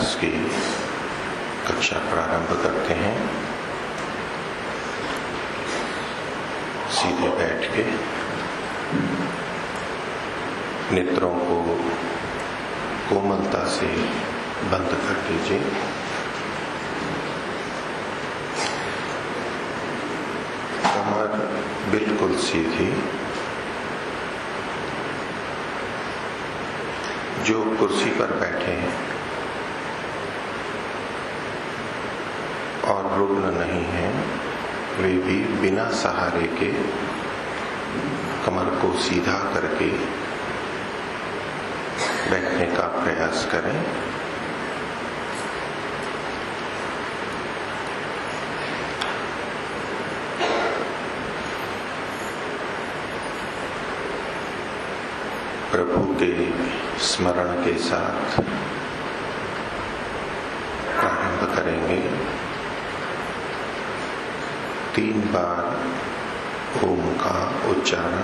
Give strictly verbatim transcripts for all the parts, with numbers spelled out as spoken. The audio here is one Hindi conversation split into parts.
प्रयास की कक्षा प्रारंभ करते हैं। सीधे बैठ के नेत्रों को कोमलता से बंद कर दीजिए। कमर बिल्कुल सीधी। जो कुर्सी पर बैठे हैं और रुग्ण नहीं हैं, वे भी बिना सहारे के कमर को सीधा करके बैठने का प्रयास करें। प्रभु के स्मरण के साथ प्रारंभ करेंगे। तीन बार ओम का उच्चारण।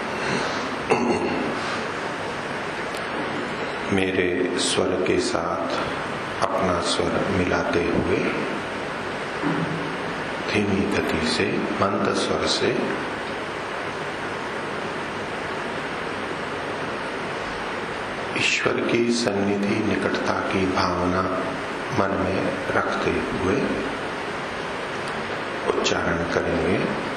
मेरे स्वर के साथ अपना स्वर मिलाते हुए धीमी गति से, मंद स्वर से ईश्वर की सन्निधि निकटता की भावना मन में रखते हुए उच्चारण करेंगे।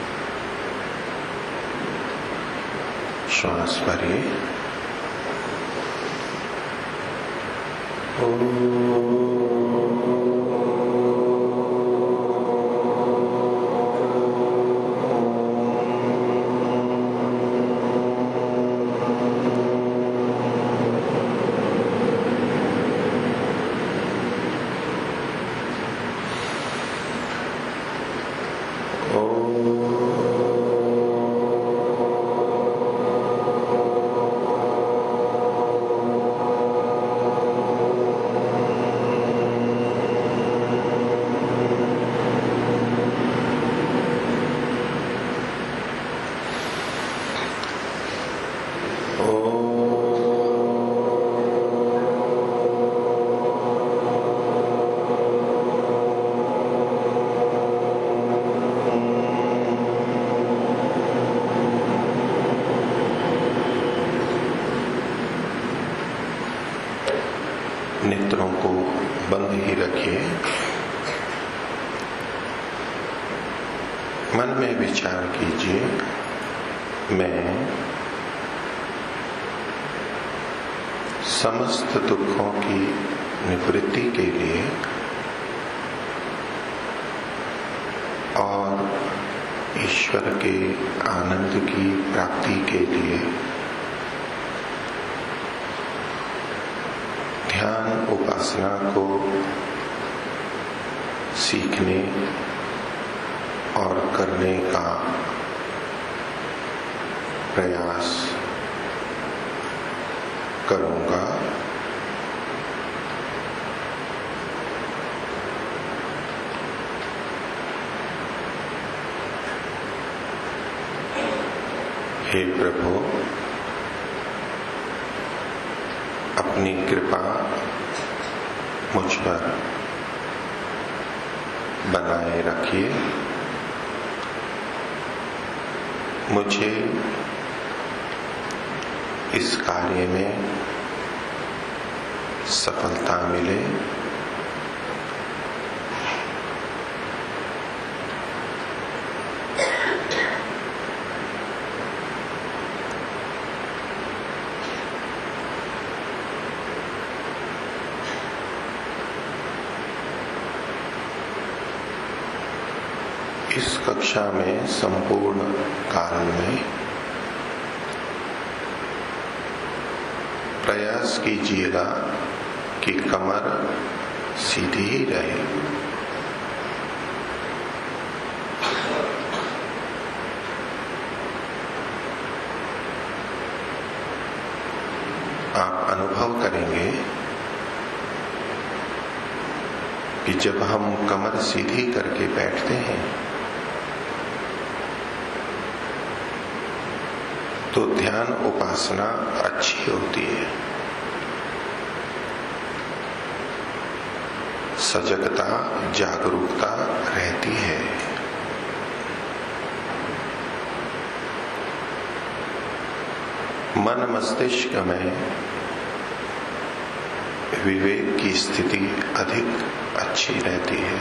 श्वास भरिए। ओम। नेत्रों को बंद ही रखिए। मन में विचार कीजिए, मैं समस्त दुखों की निवृत्ति के लिए और ईश्वर के आनंद की प्राप्ति के लिए ध्यान उपासना को सीखने और करने का प्रयास करूंगा। हे प्रभु, अपनी कृपा मुझ पर बनाए रखिए। मुझे इस कार्य में सफलता मिले। इस कक्षा में संपूर्ण काल में प्रयास कीजिएगा कि कमर सीधी ही रहे। आप अनुभव करेंगे कि जब हम कमर सीधी करके बैठते हैं तो ध्यान उपासना अच्छी होती है। सजगता, जागरूकता रहती है। मन मस्तिष्क में विवेक की स्थिति अधिक अच्छी रहती है।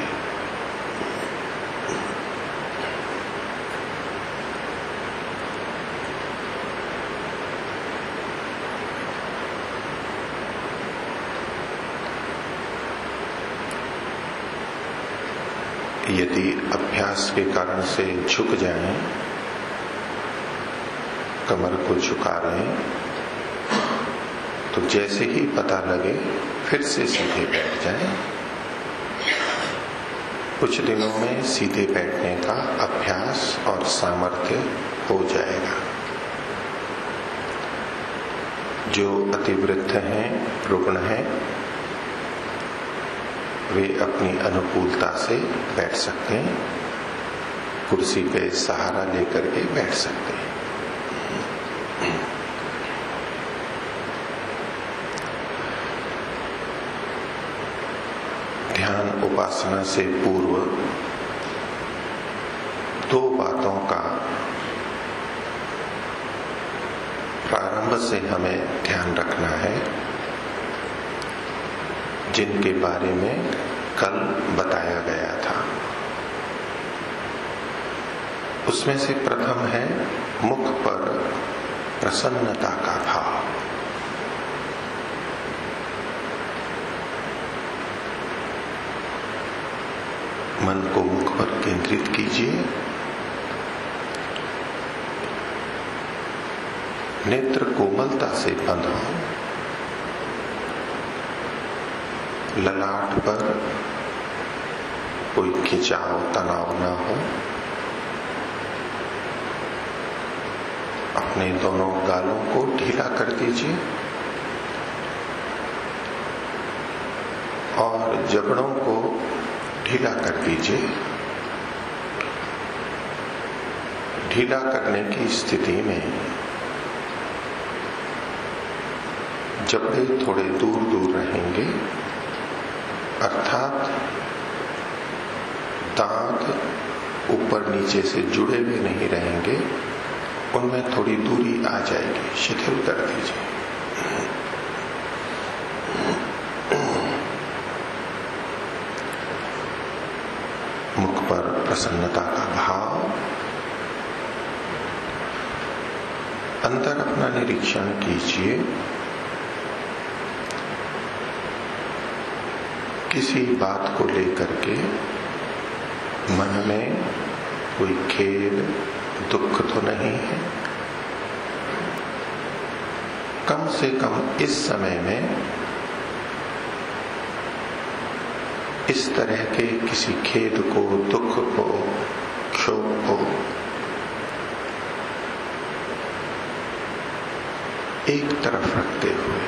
यदि अभ्यास के कारण से झुक जाएं, कमर को झुका लें, तो जैसे ही पता लगे फिर से सीधे बैठ जाएं। कुछ दिनों में सीधे बैठने का अभ्यास और सामर्थ्य हो जाएगा। जो अतिवृद्ध हैं, रुग्ण हैं, वे अपनी अनुकूलता से बैठ सकते हैं, कुर्सी पे सहारा लेकर के बैठ सकते हैं। ध्यान उपासना से पूर्व दो बातों का प्रारंभ से हमें ध्यान रखना है, जिनके बारे में कल बताया गया था। उसमें से प्रथम है मुख पर प्रसन्नता का भाव। मन को मुख पर केंद्रित कीजिए। नेत्र कोमलता से बंद हो। ललाट पर कोई खिंचाव, तनाव न हो। अपने दोनों गालों को ढीला कर दीजिए और जबड़ों को ढीला कर दीजिए। ढीला करने की स्थिति में जबड़े थोड़े दूर दूर रहेंगे, अर्थात दांत ऊपर नीचे से जुड़े हुए नहीं रहेंगे, उनमें थोड़ी दूरी आ जाएगी, शिथिल कर दीजिए। मुख पर प्रसन्नता का भाव। अंदर अपना निरीक्षण कीजिए। किसी बात को लेकर के मन में कोई खेद, दुख तो नहीं है। कम से कम इस समय में इस तरह के किसी खेद को, दुख को, क्षोभ को एक तरफ रखते हुए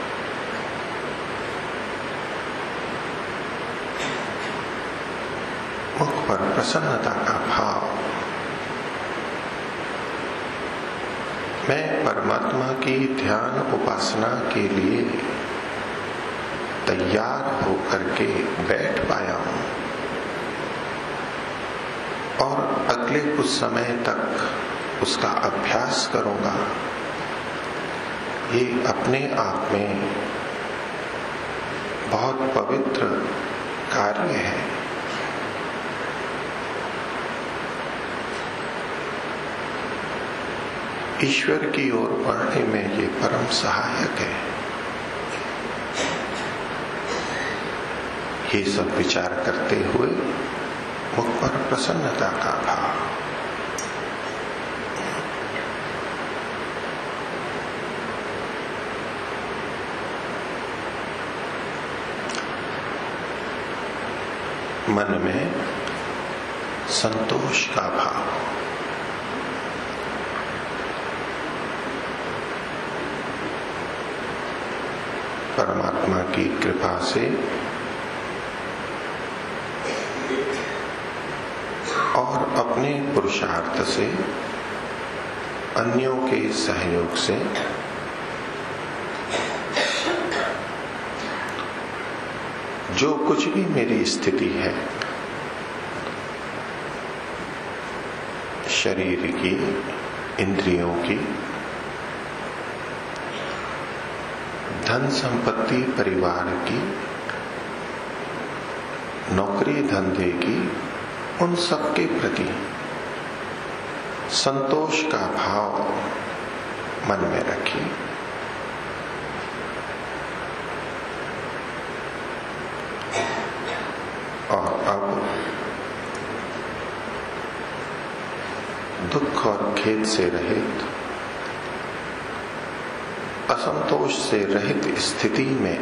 मुख पर प्रसन्नता का भाव। मैं परमात्मा की ध्यान उपासना के लिए तैयार होकर के बैठ पाया हूं और अगले कुछ समय तक उसका अभ्यास करूंगा। ये अपने आप में बहुत पवित्र कार्य है। ईश्वर की ओर बढ़ने में ये परम सहायक है। ये सब विचार करते हुए मुख पर प्रसन्नता का भाव। मन में संतोष का भाव। परमात्मा की कृपा से और अपने पुरुषार्थ से, अन्यों के सहयोग से जो कुछ भी मेरी स्थिति है, शरीर की, इंद्रियों की, धन संपत्ति, परिवार की, नौकरी धंधे की, उन सब के प्रति संतोष का भाव मन में रखिए। और अब दुख और खेद से रहित, असंतोष से रहित स्थिति में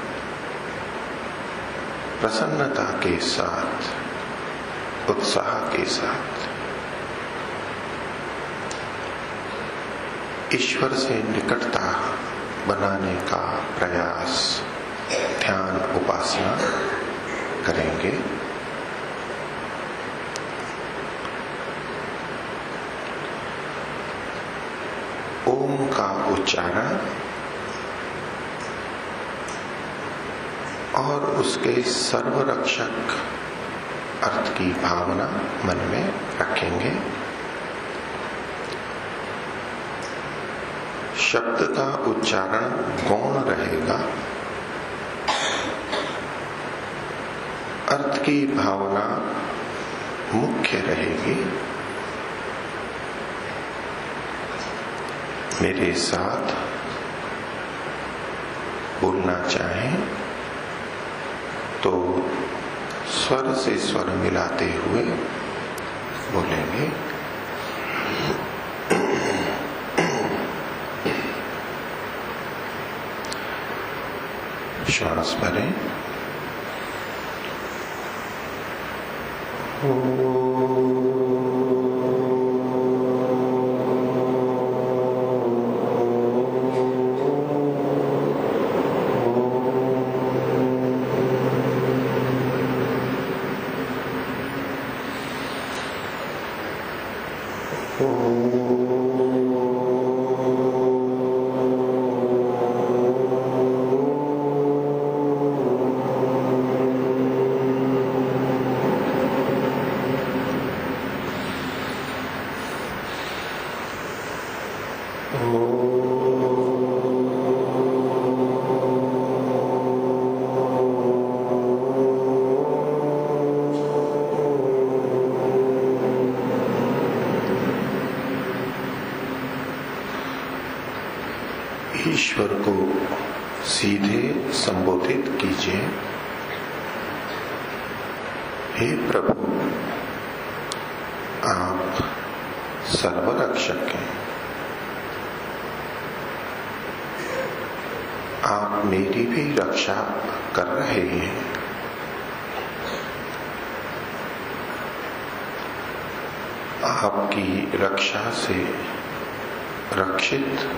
प्रसन्नता के साथ, उत्साह के साथ ईश्वर से निकटता बनाने का प्रयास, ध्यान, उपासना करेंगे। ओम का उच्चारण और उसके सर्वरक्षक अर्थ की भावना मन में रखेंगे। शब्द का उच्चारण गौण रहेगा, अर्थ की भावना मुख्य रहेगी। मेरे साथ बोलना चाहें तो स्वर से स्वर मिलाते हुए बोलेंगे। श्वास भरें। ईश्वर को सीधे संबोधित कीजिए। हे प्रभु, आप सर्वरक्षक हैं। आप मेरी भी रक्षा कर रहे हैं। आपकी रक्षा से रक्षित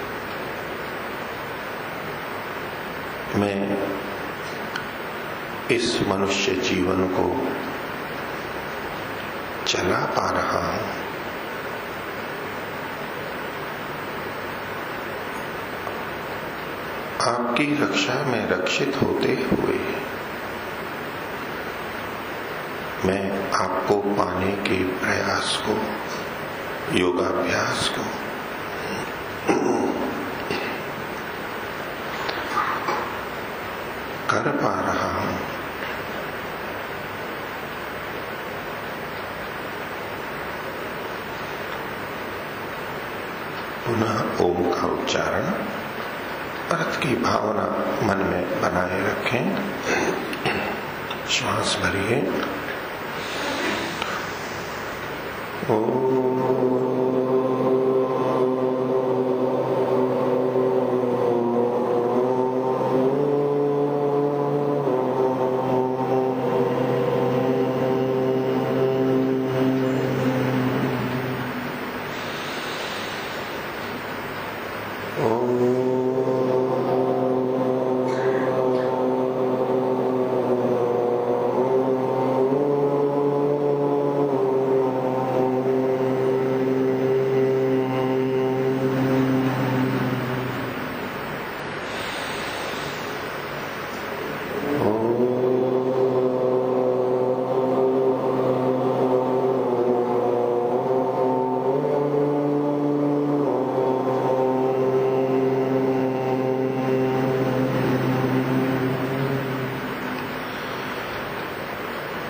मैं इस मनुष्य जीवन को चला पा रहा हूं। आपकी रक्षा में रक्षित होते हुए मैं आपको पाने के प्रयास को, योगाभ्यास को कर पा रहा हूं। पुनः ओम का उच्चारण, अर्थ की भावना मन में बनाए रखें। श्वास भरिए। ओम।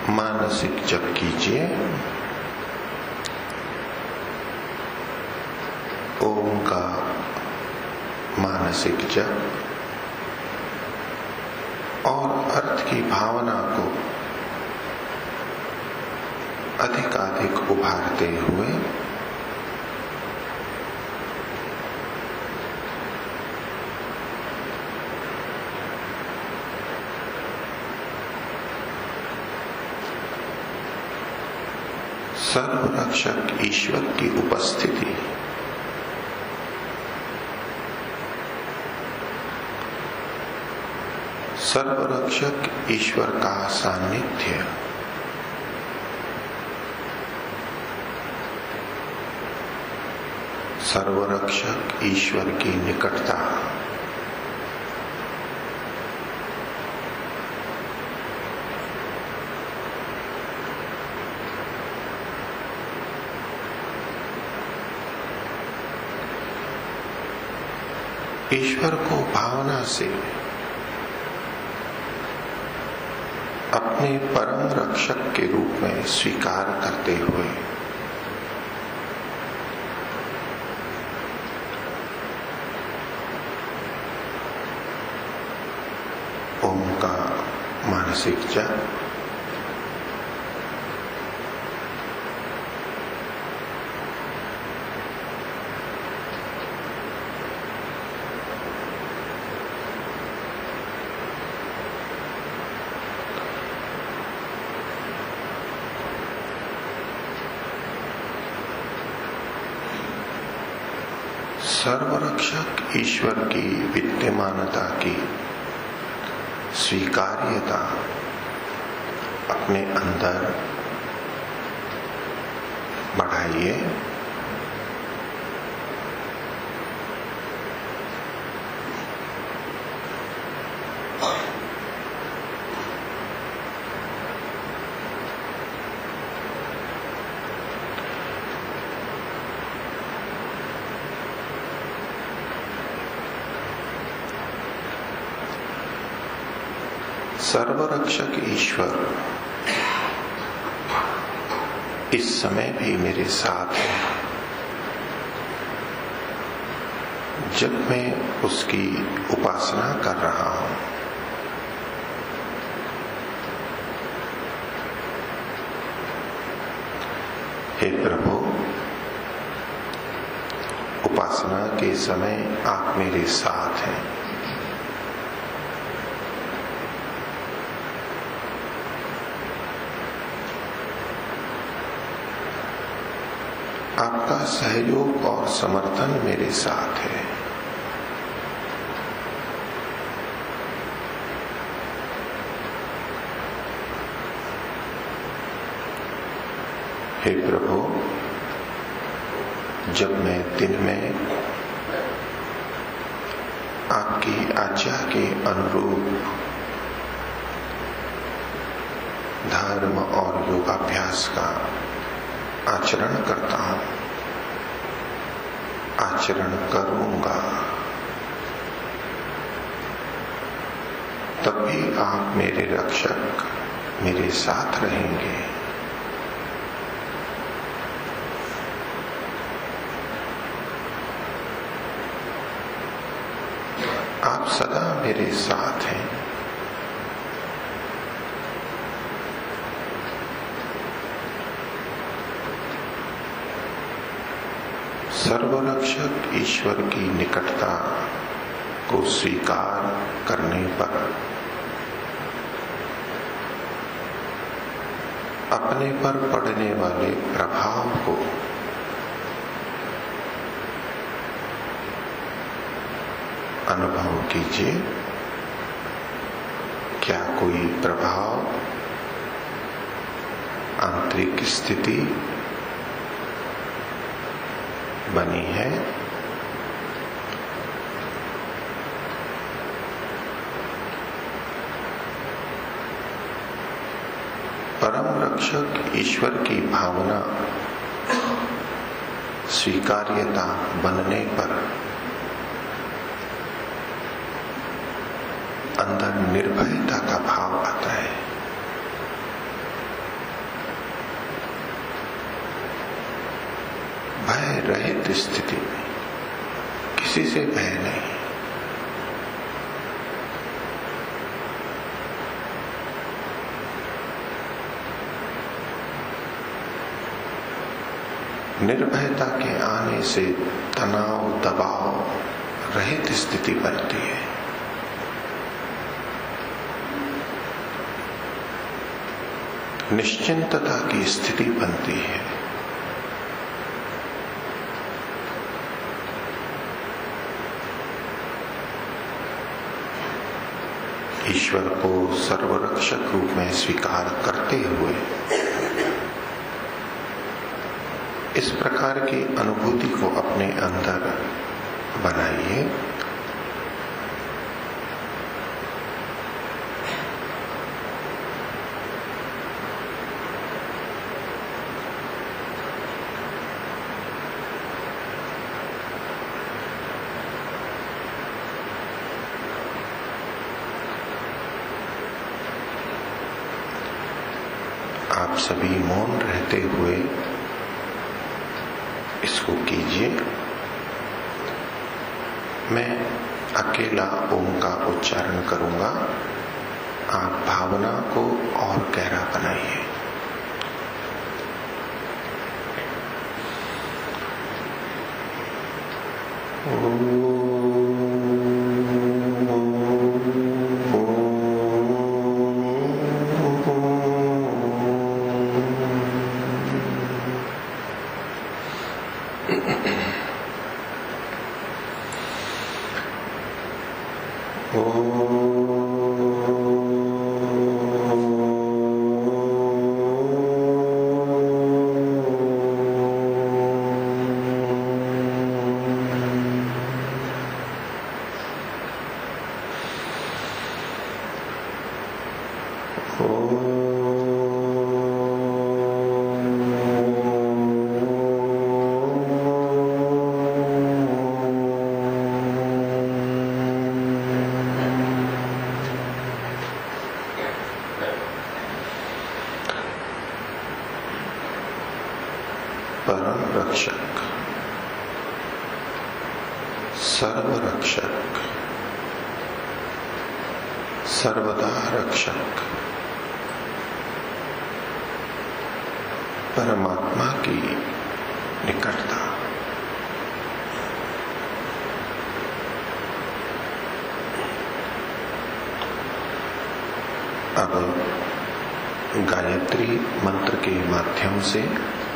मानसिक जप कीजिए। ओम का मानसिक जप और अर्थ की भावना को अधिकाधिक उभारते हुए सर्वरक्षक ईश्वर की उपस्थिति सर्वरक्षक ईश्वर का सान्निध्य सर्वरक्षक ईश्वर की निकटता ईश्वर को भावना से अपने परम रक्षक के रूप में स्वीकार करते हुए ओम का मानसिक जप सर्वरक्षक ईश्वर की विद्यमानता की स्वीकार्यता अपने अंदर बढ़ाइए। सर्वरक्षक ईश्वर इस समय भी मेरे साथ है जब मैं उसकी उपासना कर रहा हूं। हे प्रभु, उपासना के समय आप मेरे साथ हैं। आपका सहयोग और समर्थन मेरे साथ है। हे प्रभु, जब मैं दिन में आपकी आज्ञा के अनुरूप धर्म और योगाभ्यास का आचरण करता हूं, आचरण करूंगा, तब भी आप मेरे रक्षक मेरे साथ रहेंगे। आप सदा मेरे साथ हैं। सर्वरक्षक ईश्वर की निकटता को स्वीकार करने पर अपने पर पड़ने वाले प्रभाव को अनुभव कीजिए। क्या कोई प्रभाव, आंतरिक स्थिति बनी है? परम रक्षक ईश्वर की भावना स्वीकार्यता बनने पर अंदर निर्भयता का भाव आता है। रहित स्थिति में, किसी से भय नहीं। निर्भयता के आने से तनाव दबाव रहित स्थिति बनती है। निश्चिंतता की स्थिति बनती है। ईश्वर को सर्वरक्षक रूप में स्वीकार करते हुए इस प्रकार की अनुभूति को अपने अंदर बनाइए। आप सभी मौन रहते हुए इसको कीजिए। मैं अकेला ओम का उच्चारण करूंगा, आप भावना को और गहरा बनाइए। परम रक्षक, सर्वरक्षक, सर्वदा रक्षक परमात्मा की निकटता। अब गायत्री मंत्र के माध्यम से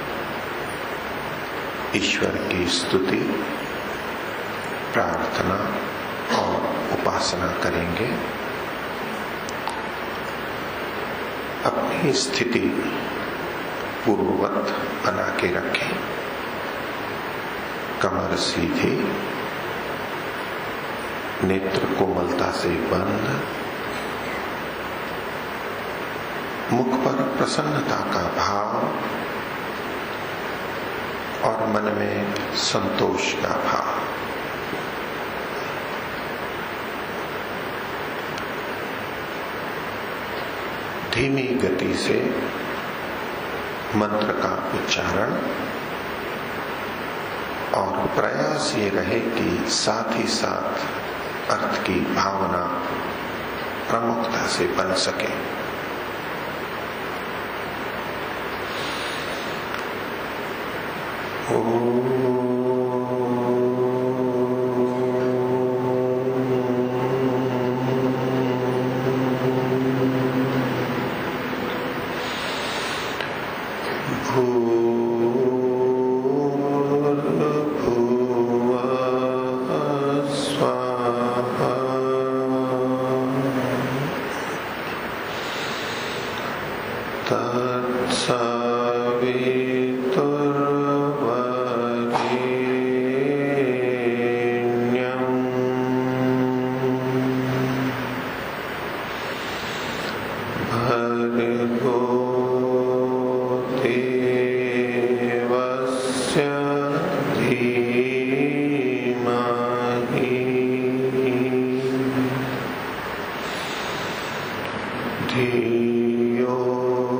ईश्वर की स्तुति, प्रार्थना और उपासना करेंगे। अपनी स्थिति पूर्ववत बना के रखें। कमर सीधी, नेत्र कोमलता से बंद, मुख पर प्रसन्नता का भाव और मन में संतोष का भाव। धीमी गति से मंत्र का उच्चारण और प्रयास ये रहे कि साथ ही साथ अर्थ की भावना प्रमुखता से बन सके।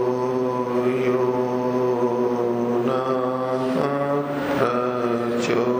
जो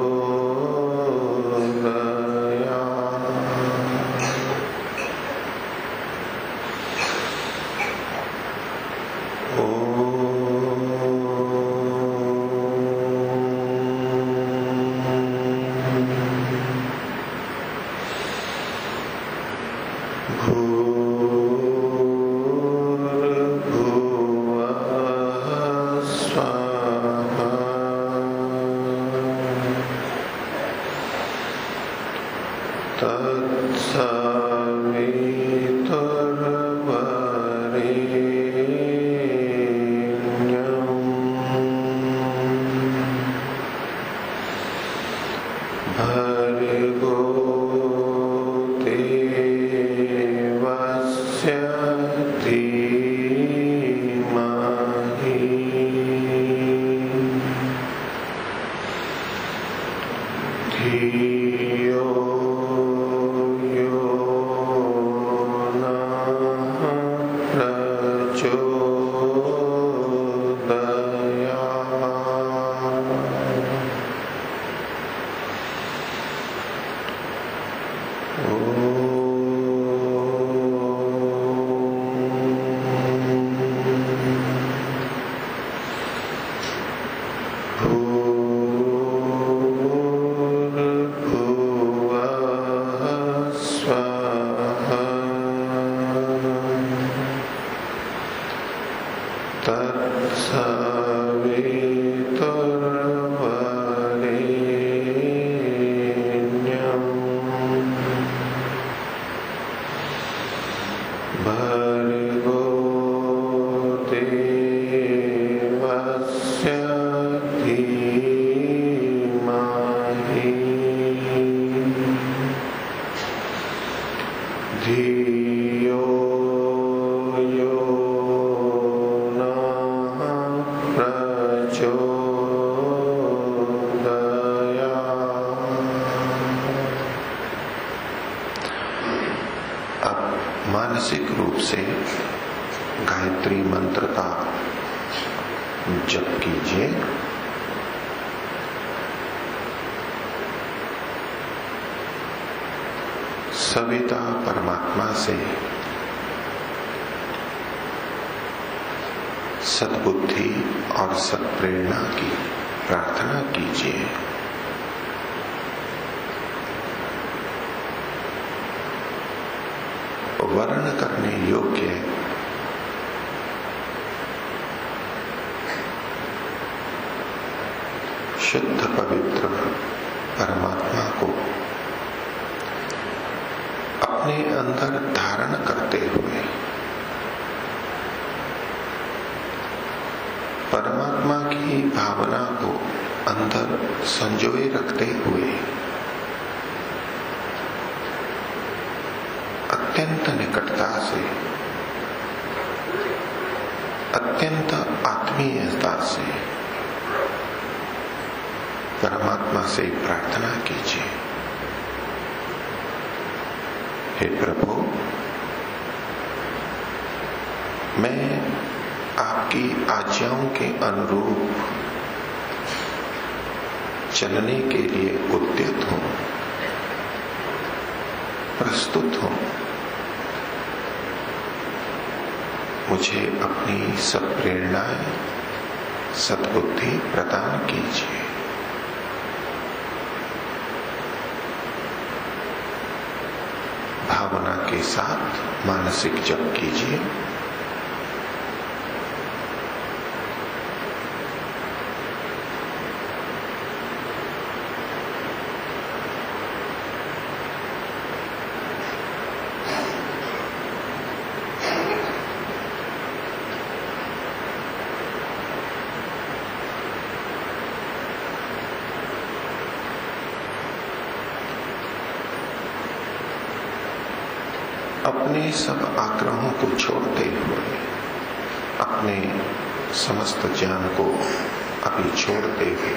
मानसिक रूप से गायत्री मंत्र का जप कीजिए। सविता परमात्मा से सद्बुद्धि और सत्प्रेरणा की प्रार्थना कीजिए। वर्ण करने योग्य शुद्ध पवित्र परमात्मा को अपने अंदर धारण करते हुए, परमात्मा की भावना को अंदर संजोए रखते हुए अत्यंत निकटता से, अत्यंत आत्मीयता से परमात्मा से प्रार्थना कीजिए। हे प्रभु, मैं आपकी आज्ञाओं के अनुरूप चलने के लिए उद्यत हूं, प्रस्तुत हूं। मुझे अपनी सत्प्रेरणाएं, सद्बुद्धि प्रदान कीजिए। भावना के साथ मानसिक जप कीजिए। अपने सब आग्रहों को छोड़ते हुए, अपने समस्त ज्ञान को अभी छोड़ते हुए,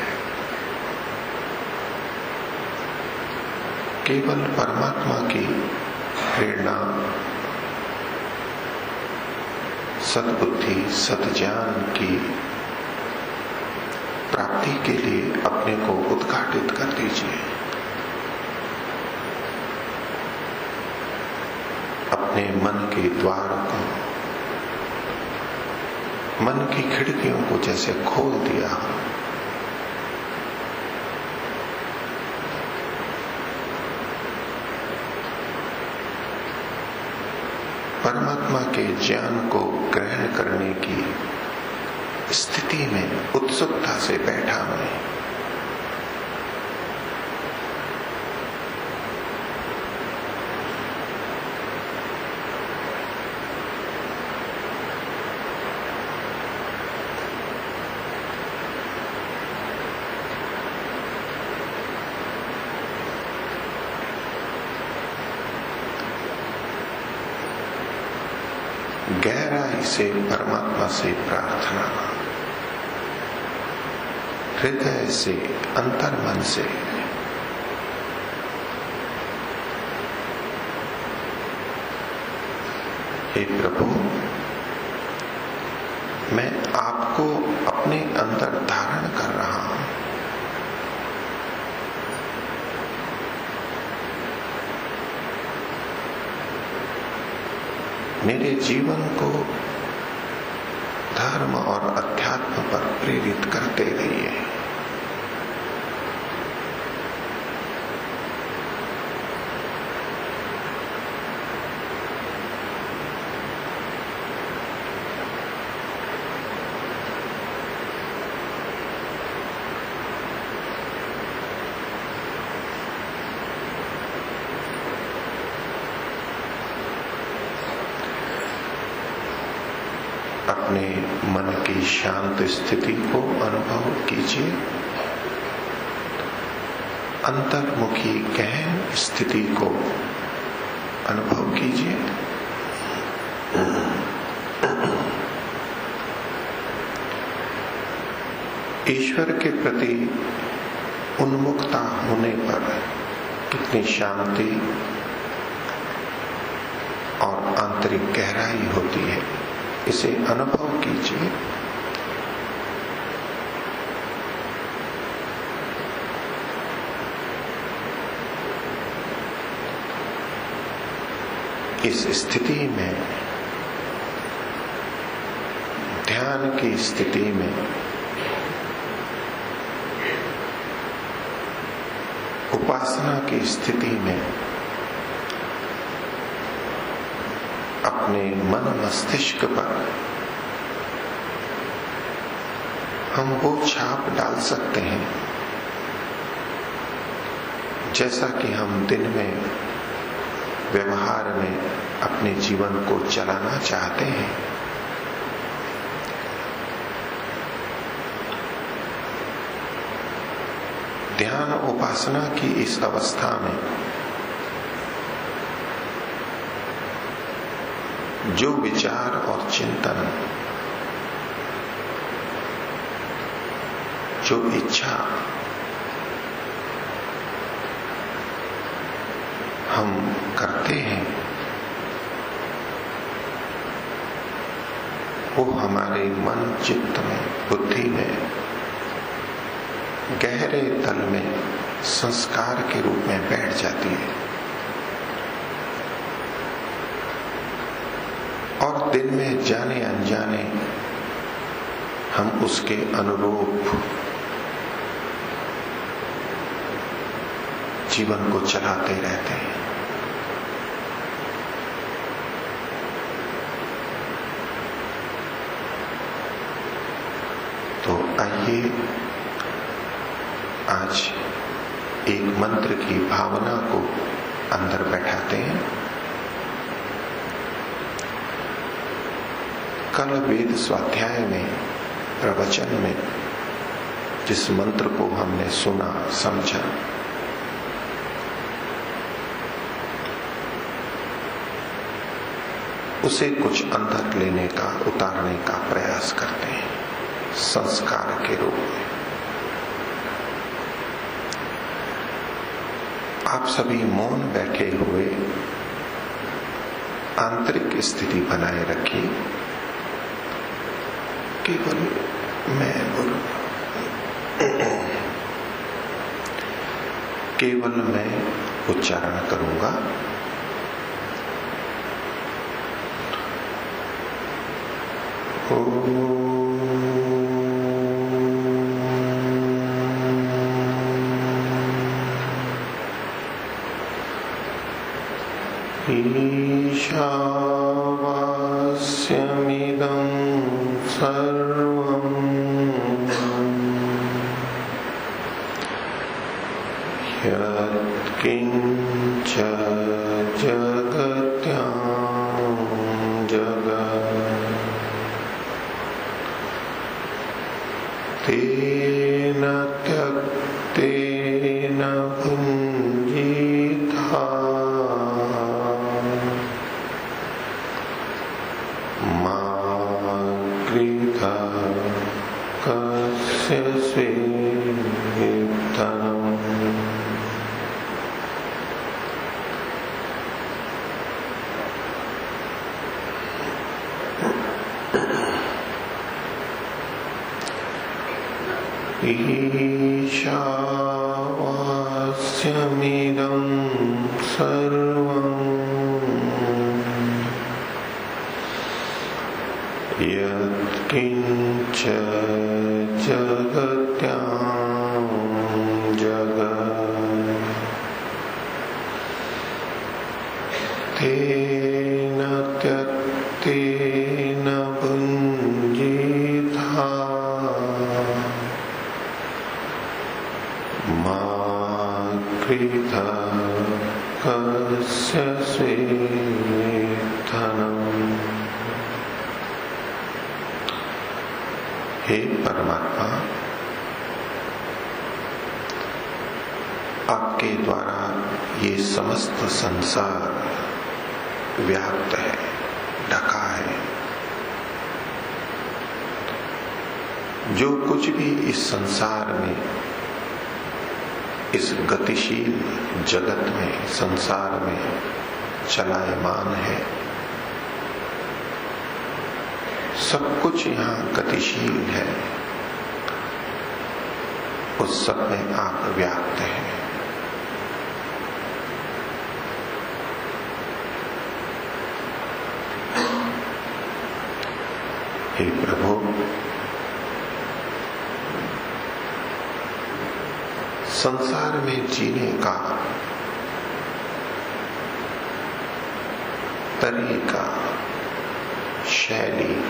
केवल परमात्मा की प्रेरणा, सद्बुद्धि, सद्ज्ञान की प्राप्ति के लिए अपने को उद्घाटित कर दीजिए। अपने मन के द्वार को मन की खिड़कियों को जैसे खोल दिया। परमात्मा के ज्ञान को ग्रहण करने की स्थिति में उत्सुकता से बैठा मैं। गहराई से परमात्मा से प्रार्थना, हृदय से, अंतर्मन से। हे प्रभु, मैं आपको अपने अंदर धारण कर रहा हूं। मेरे जीवन को धर्म और अध्यात्म पर प्रेरित करते रहिए। अपने मन की शांत स्थिति को अनुभव कीजिए। अंतर्मुखी गहन स्थिति को अनुभव कीजिए। ईश्वर के प्रति उन्मुखता होने पर कितनी शांति और आंतरिक गहराई होती है, इसे अनुभव कीजिए। इस स्थिति में, ध्यान की स्थिति में, उपासना की स्थिति में अपने मन मस्तिष्क पर हम वो छाप डाल सकते हैं जैसा कि हम दिन में व्यवहार में अपने जीवन को चलाना चाहते हैं। ध्यान उपासना की इस अवस्था में जो विचार और चिंतन, जो इच्छा हम करते हैं, वो हमारे मन, चित्त में, बुद्धि में, गहरे तल में संस्कार के रूप में बैठ जाती है और दिन में जाने अनजाने हम उसके अनुरूप जीवन को चलाते रहते हैं। तो आइए आज एक मंत्र की भावना को अंदर बैठाते हैं। कल वेद स्वाध्याय में, प्रवचन में जिस मंत्र को हमने सुना, समझा, उसे कुछ अंदर लेने का, उतारने का प्रयास करते हैं संस्कार के रूप में। आप सभी मौन बैठे हुए आंतरिक स्थिति बनाए रखिए। केवल मैं बोलूंगा, केवल मैं उच्चारण करूंगा। ईशावास्यमिदं सर्वं यत्किञ्च जगत्यां जगत् तेन त्यक्तेन भुञ्जीता मा कृतः कस्य स्वेत्तनम्। ईशावास्यमिदं सर्वं यत्किञ्च जगत्यां जगत् तेन त्यक्तेन भुञ्जीता मा कृतः कस्य स्वेत्तनम्। हे परमात्मा, आपके द्वारा ये समस्त संसार व्याप्त है, ढका है। जो कुछ भी इस संसार में, इस गतिशील जगत में, संसार में चलायमान है, सब कुछ यहाँ गतिशील है, उस सब में आप व्याप्त हैं। हे प्रभु, संसार में जीने का तरीका, शैली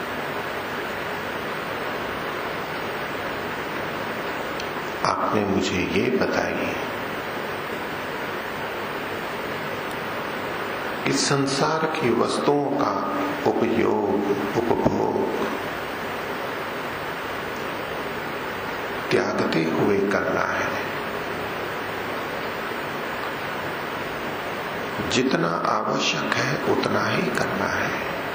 आपने मुझे ये बताई कि संसार की वस्तुओं का उपयोग, उपभोग त्यागते हुए करना है। जितना आवश्यक है उतना ही करना है।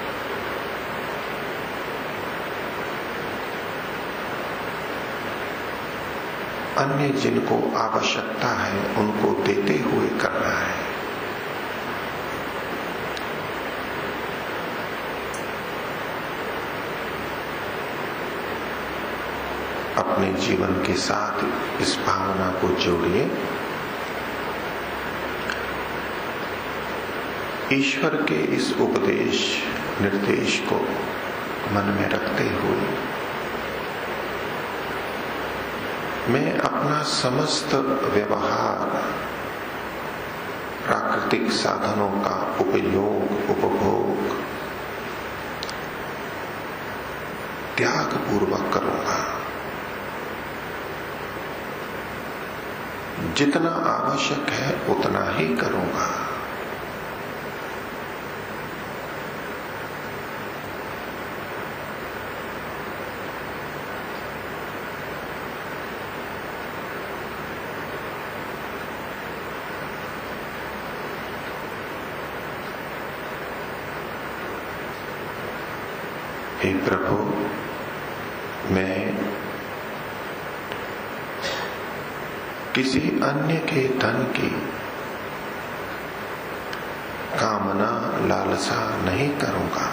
अन्य जिनको आवश्यकता है उनको देते हुए करना है। अपने जीवन के साथ इस भावना को जोड़िए। ईश्वर के इस उपदेश निर्देश को मन में रखते हुए मैं अपना समस्त व्यवहार, प्राकृतिक साधनों का उपयोग, उपभोग त्याग पूर्वक करूंगा। जितना आवश्यक है उतना ही करूंगा। हे प्रभु, मैं किसी अन्य के धन की कामना, लालसा नहीं करूंगा।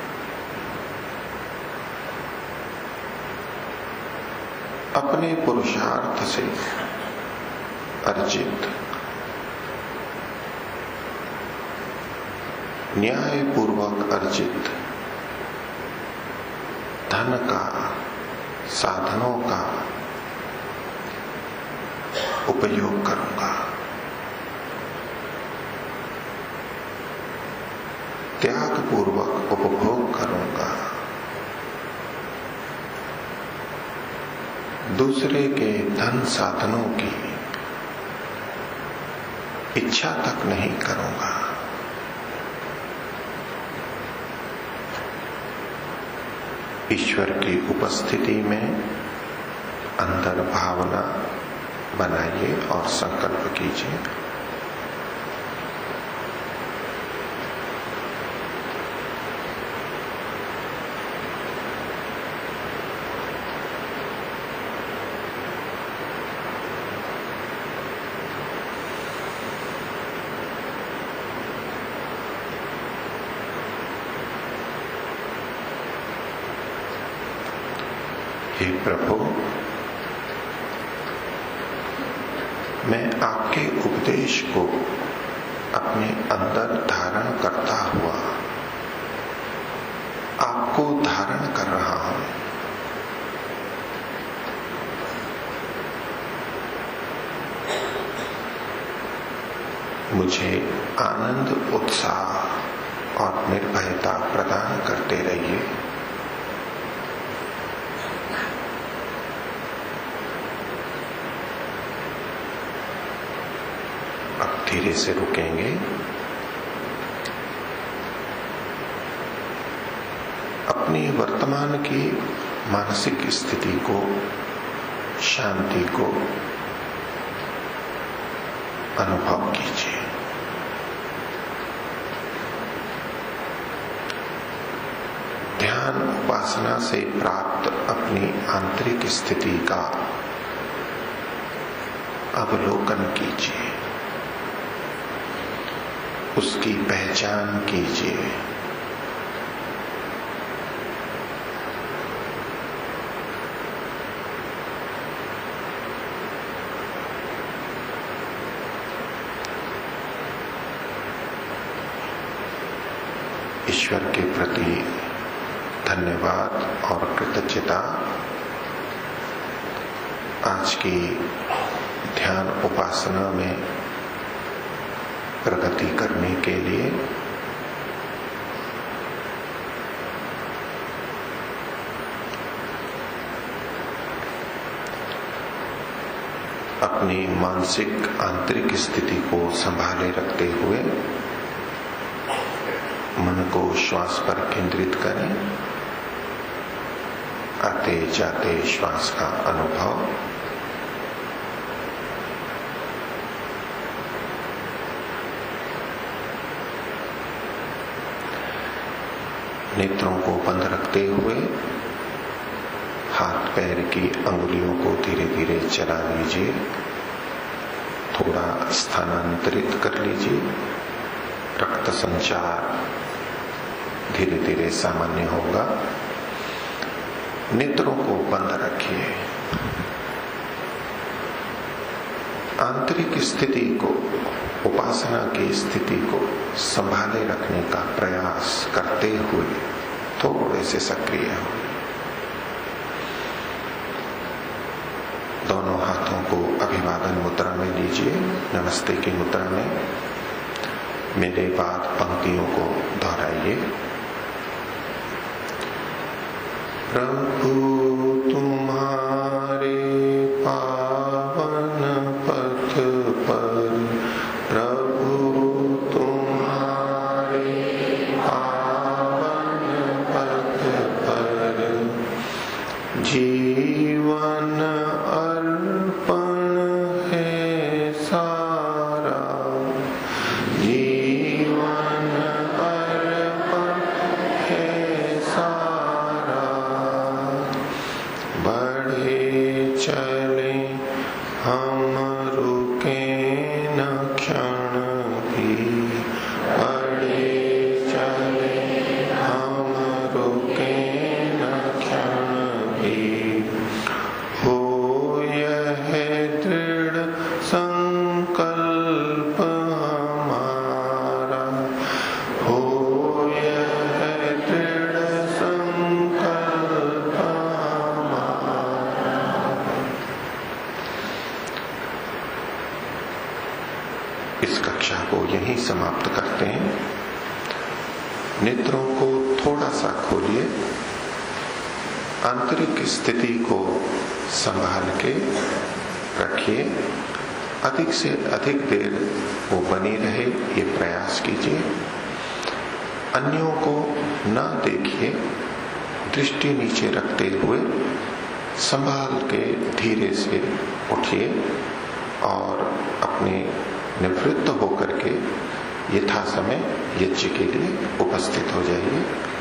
अपने पुरुषार्थ से अर्जित, न्याय पूर्वक अर्जित धन का, साधनों का उपयोग करूंगा। त्याग पूर्वक उपभोग करूंगा। दूसरे के धन साधनों की इच्छा तक नहीं करूंगा। ईश्वर की उपस्थिति में अंदर भावना बनाइए और संकल्प कीजिए, हे प्रभु, मैं आपके उपदेश को अपने अंदर धारण करता हुआ आपको धारण कर रहा हूं। मुझे आनंद, उत्साह और निर्भयता प्रदान करते रहिए। अब धीरे से रुकेंगे। अपनी वर्तमान की मानसिक स्थिति को, शांति को अनुभव कीजिए। ध्यान उपासना से प्राप्त अपनी आंतरिक स्थिति का अवलोकन कीजिए, उसकी पहचान कीजिए। ईश्वर के प्रति धन्यवाद और कृतज्ञता आज की ध्यान उपासना में प्रगति करने के लिए अपनी मानसिक आंतरिक स्थिति को संभाले रखते हुए मन को श्वास पर केंद्रित करें। आते जाते श्वास का अनुभव, नेत्रों को बंद रखते हुए हाथ पैर की अंगुलियों को धीरे धीरे चला लीजिए, थोड़ा स्थानांतरित कर लीजिए। रक्त संचार धीरे धीरे सामान्य होगा। नेत्रों को बंद रखिए। आंतरिक स्थिति को, उपासना की स्थिति को संभाले रखने का प्रयास करते हुए थोड़े से सक्रिय हो। दोनों हाथों को अभिवादन मुद्रा में लीजिए, नमस्ते की मुद्रा में। मेरे बाद पंक्तियों को दोहराइए। प्रभु तुम्हारे पावन पथ पर, प्रभु तुम्हारे पावन पथ पर जीवन अर्पण है सारा, जीवन अर्पण है सारा। बढ़े चले हम रुके न क्षण भी, बढ़े चले हम रुके न क्षण भी। हो यह दृढ़ संकल्प हमारा, हो यह दृढ़ संकल्प को यहीं समाप्त करते हैं। नेत्रों को थोड़ा सा खोलिए, आंतरिक स्थिति को संभाल के रखिए, अधिक से अधिक देर वो बनी रहे ये प्रयास कीजिए। अन्यों को न देखिए, दृष्टि नीचे रखते हुए संभाल के धीरे से उठिए और अपने निवृत्त होकर के यथा समय यज्ञ के लिए उपस्थित हो जाइए।